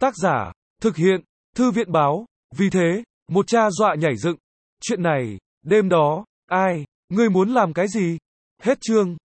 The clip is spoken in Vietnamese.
Tác giả, thực hiện, Thư viện báo. Vì thế, một cha dọa nhảy dựng. Chuyện này, đêm đó, ai, ngươi muốn làm cái gì? Hết chương.